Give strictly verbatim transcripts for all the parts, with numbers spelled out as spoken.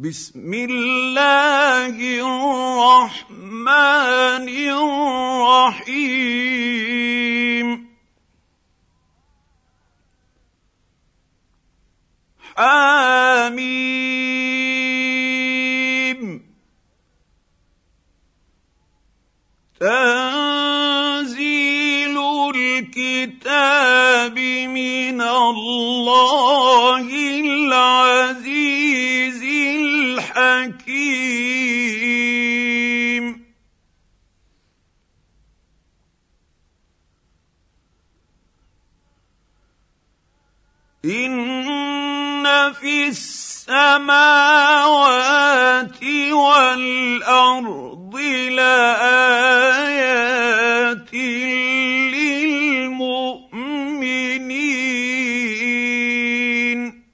بسم الله الرحمن الرحيم حميم تنزيل الكتاب من الله العزيز الحكيم إن في السماوات والأرض لآيات للمؤمنين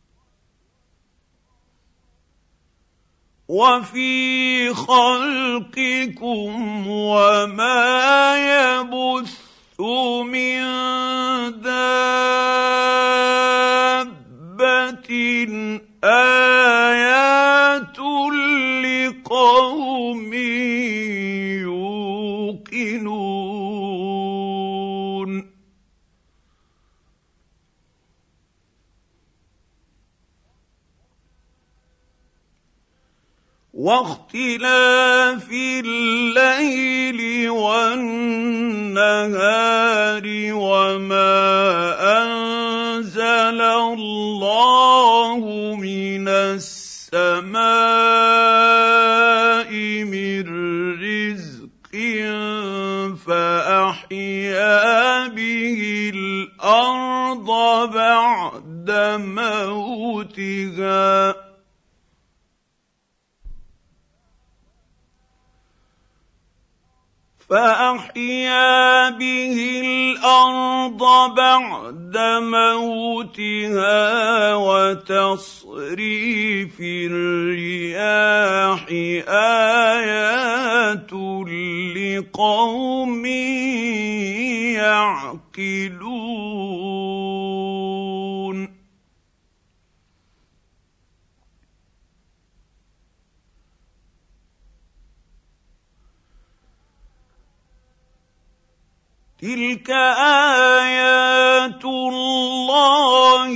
وفي خلقكم وما يبث من دابة آيات لقوم يوقنون واختلاف الليل والنهار وما أنزل الله من السماء من رزق فأحيا به الأرض بعد موتها فأحيا به الأرض بعد موتها وتصريف الرياح آيات لقوم يعقلون تلك آيات الله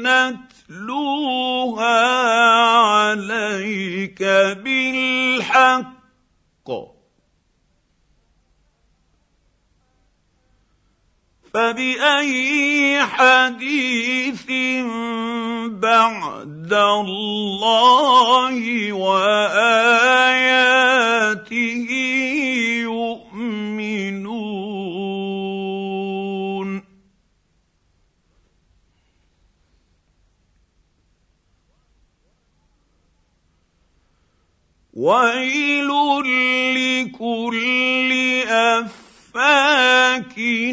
نتلوها عليك بالحق فبأي حديث بعد الله وآياته يؤمنون ويل لكل أفاك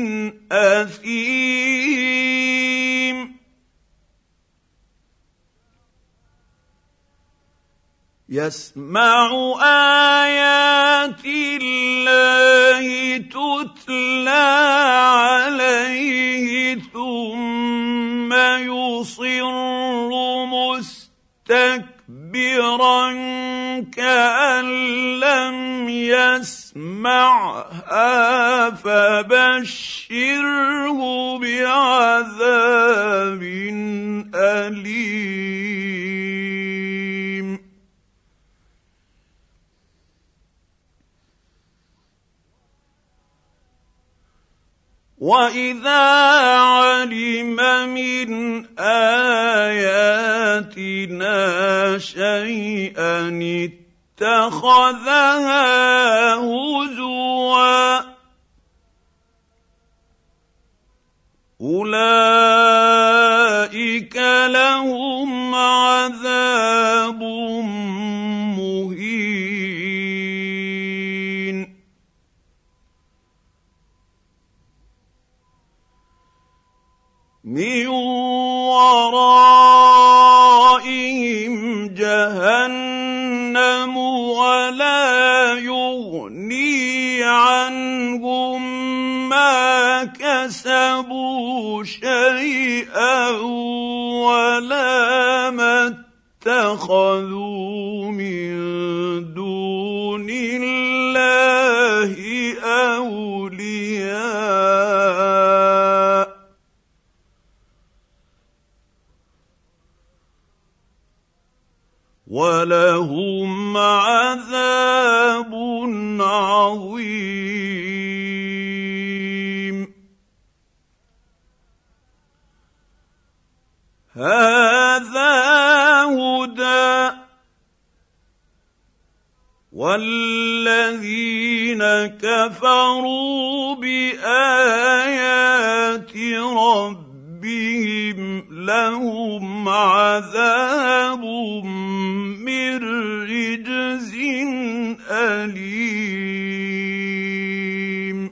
أثيم يسمع آيات الله تتلى عليه ثم يصر مستكبرا كأن لم يسمعها فبشره بعذاب أليم وإذا علم من آياتنا شيئا اتخذها هزوا أولئك لهم عذاب مهين من ورائهم جهنم ولا يغني عنهم ما كسبوا شيئا ولا ما اتخذوا من دون الله أولياء ولهم عذاب عظيم. هذا هدى والذين كفروا بآيات ربهم لهم عذاب من رجز أليم.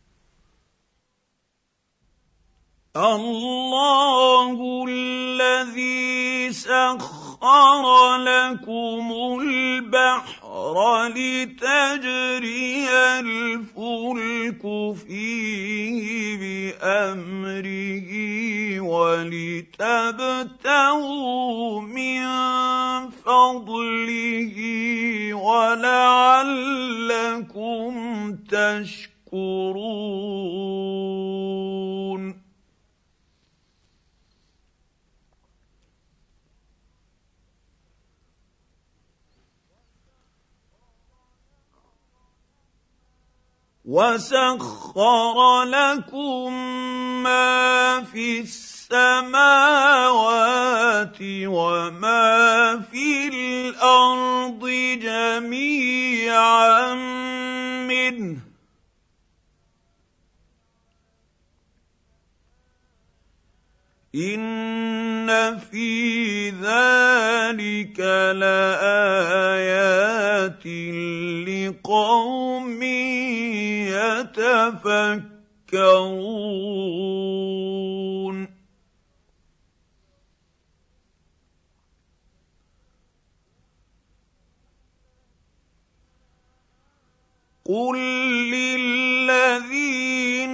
الله الذي سخر لكم البحر لتجري الفلك فيه بأمره ولتبتغوا من فضله ولعلكم تشكرون. وسخر لكم ما في السماوات وما في الأرض جميعا منه إن في ذلك لآيات لقوم يتفكرون. قل للذين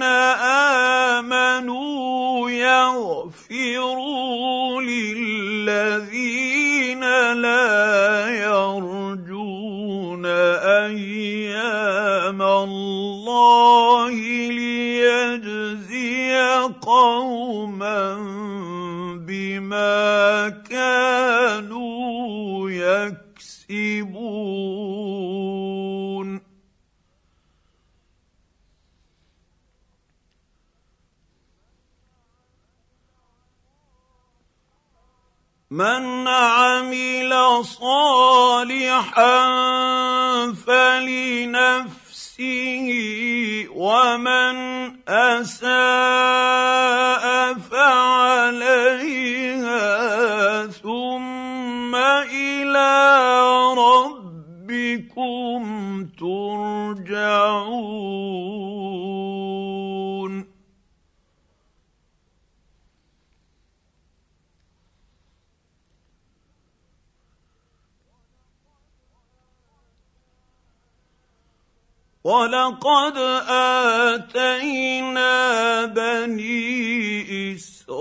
آمنوا يغفروا للذين لا يرجون أيام الله ليجزي قوما بما كانوا يكسبون. من عمل صالحا فلنفسه ومن أساء فعليها ثم إلى ربكم ترجعون. ولقد آتينا بني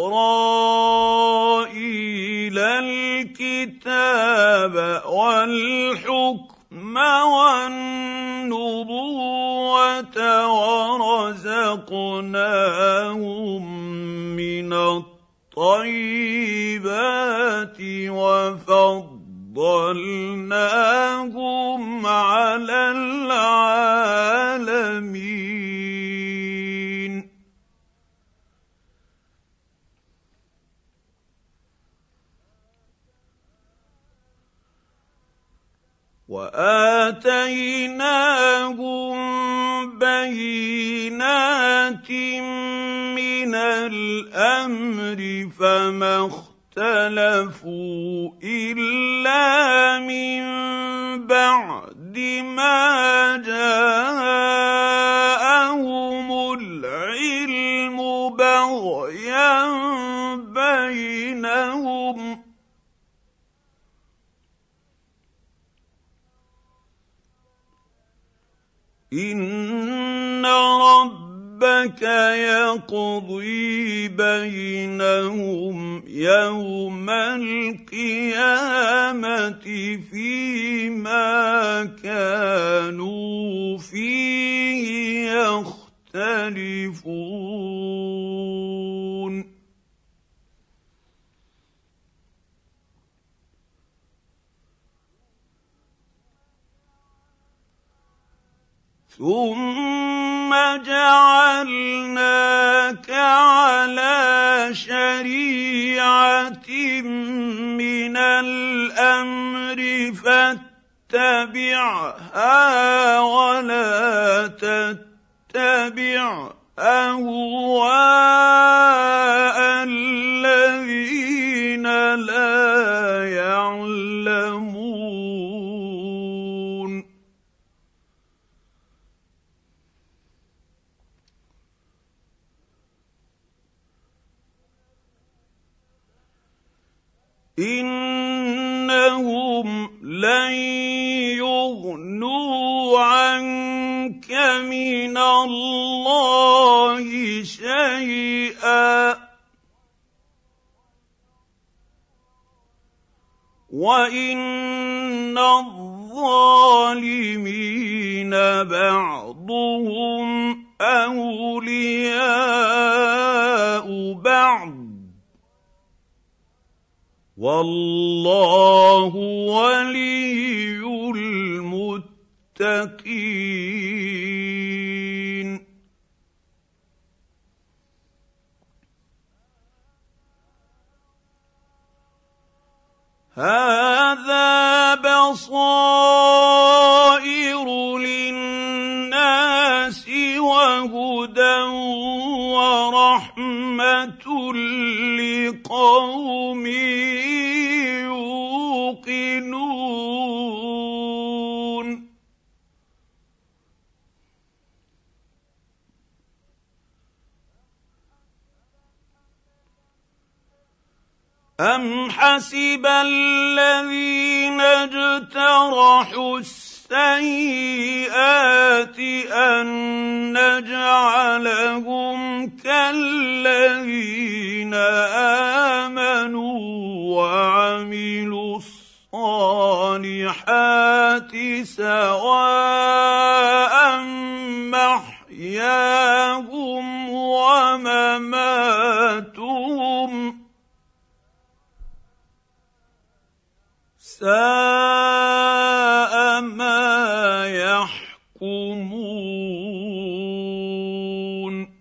إسرائيل الكتاب والحكم والنبوة ورزقناهم من الطيبات وفضلناهم على العالمين. وآتيناهم بينات من الأمر فما اختلفوا إلا من بعد ما جاءهم العلم بغيا بينهم إن ربك ربك يقضي بينهم يوم القيامة فيما كانوا فيه يختلفون ثم جعلناك على شريعة من الأمر فاتبعها ولا تتبع أهواء الذين لا يعلمون إنهم لن يغنوا عنك من الله شيئا وإن الظالمين بعضهم أولياء بعض والله ولي المتقين هذا بصائر للناس وهدى ورحمة لقوم يوقنون أم حسب الذين اجترحوا السيئات أن نجعلهم كالذين آمنوا وعملوا الصالحات سواء محياهم ومماتهم ساء ما يحكمون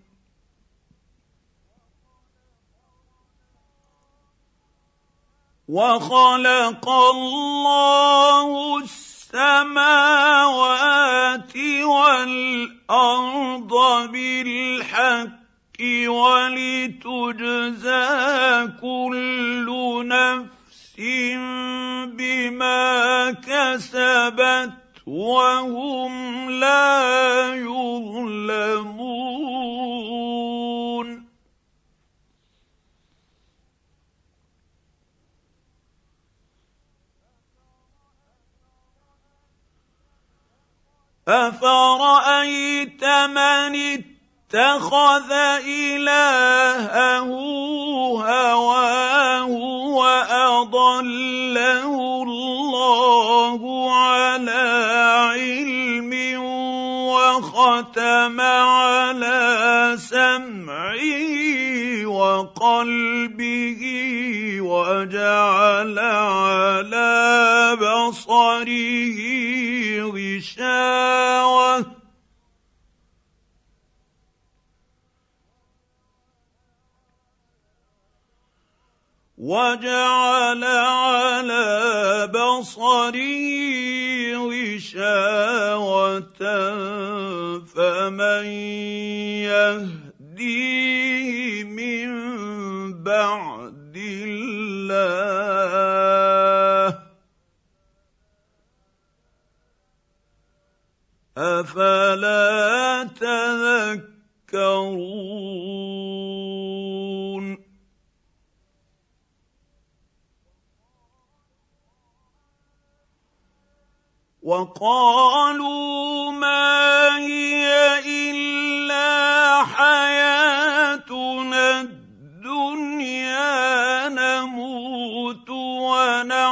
وخلق الله السماوات والأرض بالحق ولتجزى كل نفس بما كسبت وهم لا يظلمون أفرأيت من اتخذ إلهه هواه وأضله الله على علم وختم على سمعه وقلبه وجعل على بصره غشاوة وجعل على بصره غشاوة فمن يهديه من بعد الله أفلا تذكرون وقالوا ما هي إلا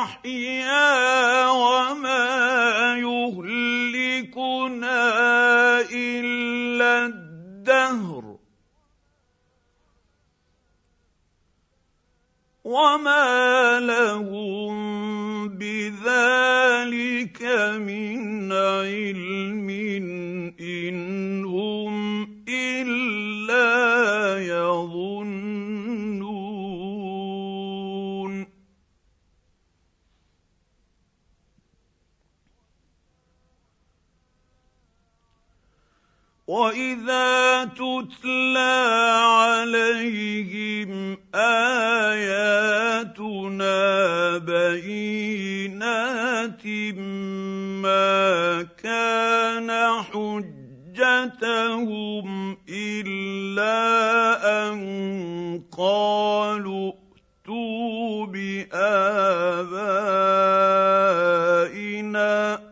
نحيا وما يهلكنا إلا الدهر وما لهم بذلك من علم إن هم إلا يظنون. وإذا تتلى عليهم آياتنا بينات ما كان حجتهم إلا أن قالوا ائتوا بآبائنا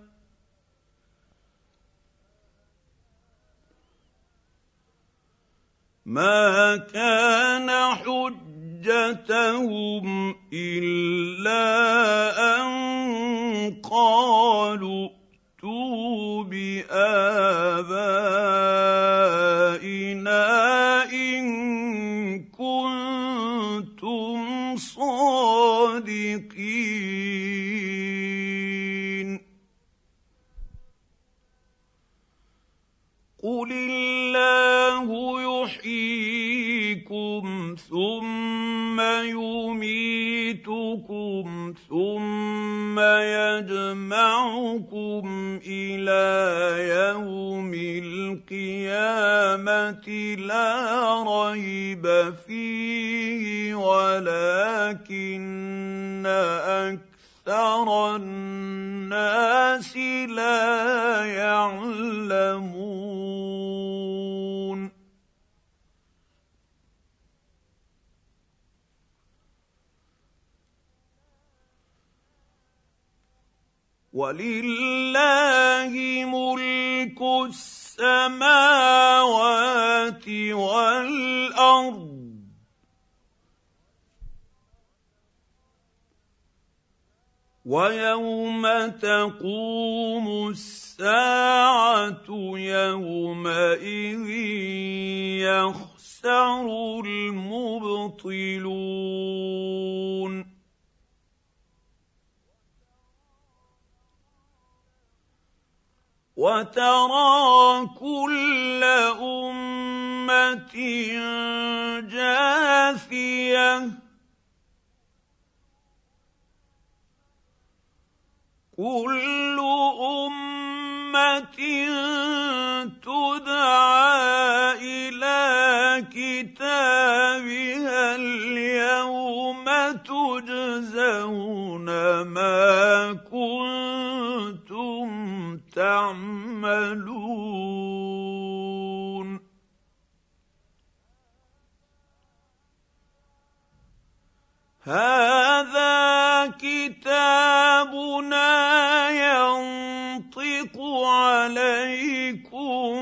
ما كان حجتهم إلا أن قالوا ائتوا بآبائنا إن كنتم صادقين. قل الله يحييكم ثم يميتكم ثم يجمعكم إلى يوم القيامة لا ريب فيه ولكن أكثر الناس لا يعلمون. ولله ملك السماوات والأرض ويوم تقوم الساعة يومئذ يخسر المبطلون. وترى كل أمة جاثية كل أمة تدعى إلى كتابها اليوم تجزون ما كنتم تعملون. هذا كتابنا ينطق عليكم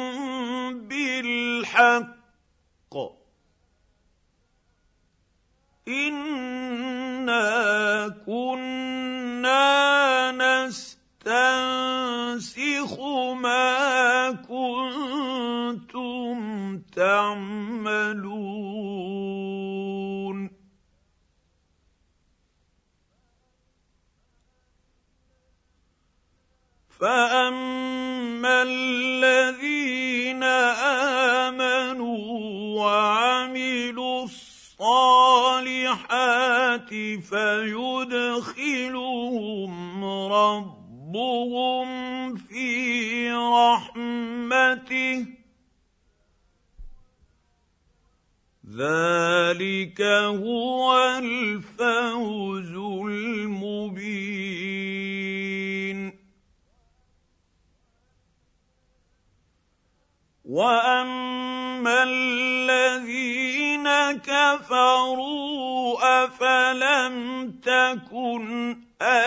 بالحق إنا كنا نستنسخ ما كنتم تعملون. فأما الذين آمنوا وعملوا الصالحات فيدخلهم ربهم في رحمته ذلك هو الفوز المبين. وأما الذين كفروا أفلم تكن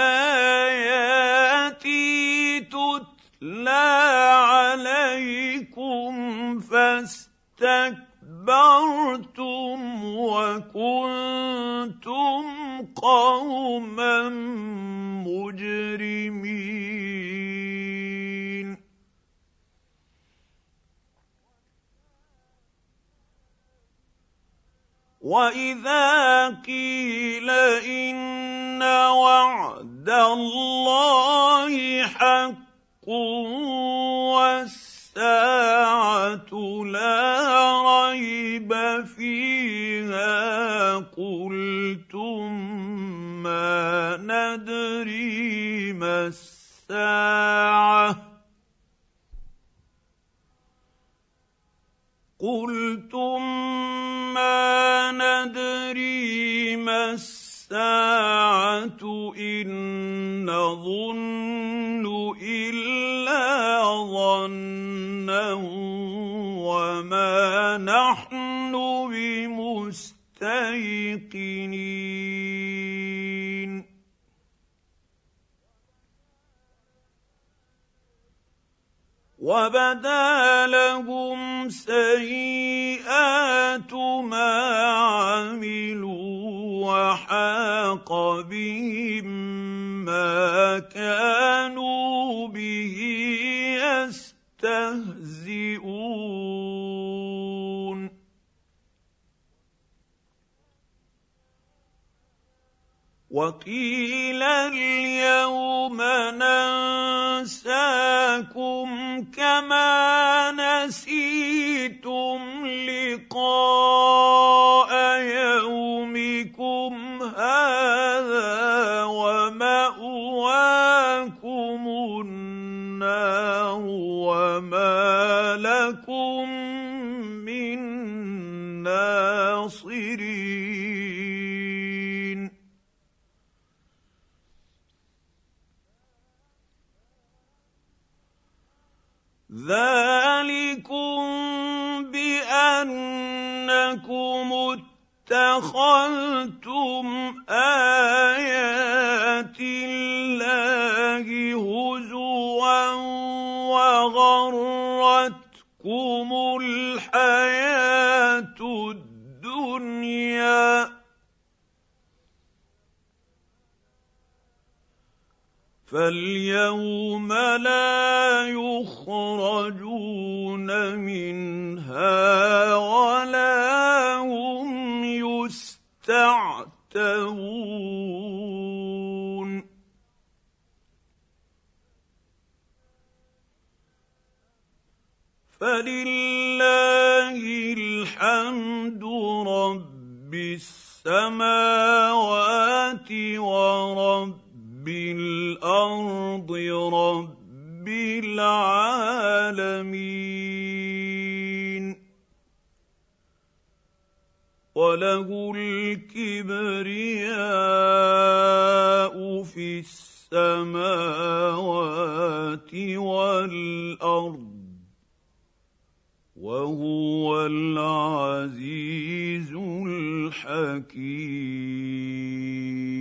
آياتي تتلى عليكم فاستكبرتم وكنتم قوما مجرمين واذا قيل ان وعد الله حق والساعه لا ريب فيها قلتم ما ندري ما الساعه قلتم ما ندري ما الساعة إن نظن إلا ظنا وما نحن بمستيقنين وبدا لهم سيئات ما عملوا وحاق بهم ما كانوا به يستهزئون وقيل اليوم ننساكم كما نسيتم لقاء يومكم هذا ومأواكم النار وما لكم من ناصرين ذلكم بأنكم اتخذتم آيات الله هزوا وغرتكم الحياة الدنيا فاليوم لا يخرجون منها ولا هم يستعتبون فلله الحمد رب السماوات ورب بالأرض رب العالمين وله الكبرياء في السماوات والأرض وهو العزيز الحكيم